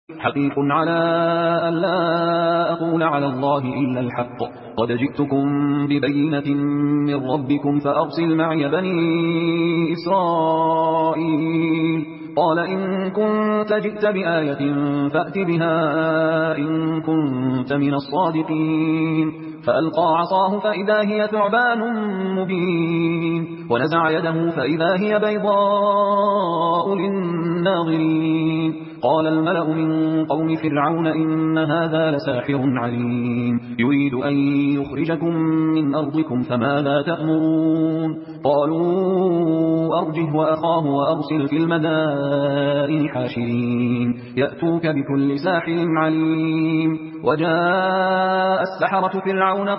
حقيق على أن لا أقول على الله إلا الحق. قد جئتكم ببينة من ربكم فأرسل معي بني إسرائيل. قال إن كنت جئت بآية فأت بها إن كنت من الصادقين. فألقى عصاه فإذا هي ثعبان مبين ونزع يده فإذا هي بيضاء للناظرين. قال الملأ من قوم فرعون إن هذا لساحر عليم يريد أن يخرجكم من أرضكم فماذا تأمرون. قالوا أرجه وأخاه وأرسل في المدائن حاشرين يأتوك بكل ساحر عليم. وجاء السحرة فرعون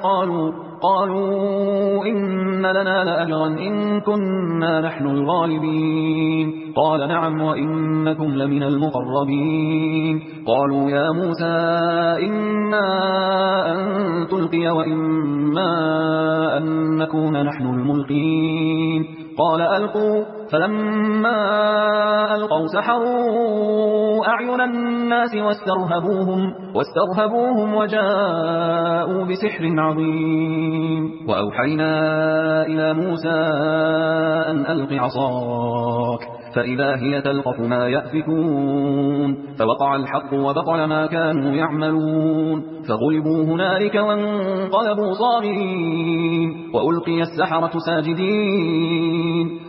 قالوا إن لنا لأجرا إن كنا نحن الغالبين. قال نعم وإنكم لمن المقربين. قالوا يا موسى إما أن تلقي وإما أن نكون نحن الملقين. قال ألقوا. فلما ألقوا سحروا أعين الناس واسترهبوهم وجاءوا بسحر عظيم. وأوحينا إلى موسى أن ألق عصاك فإذا هي تلقف ما يأفكون. فوقع الحق وبطل ما كانوا يعملون فغلبوا هنالك وانقلبوا صاغرين وألقي السحرة ساجدين.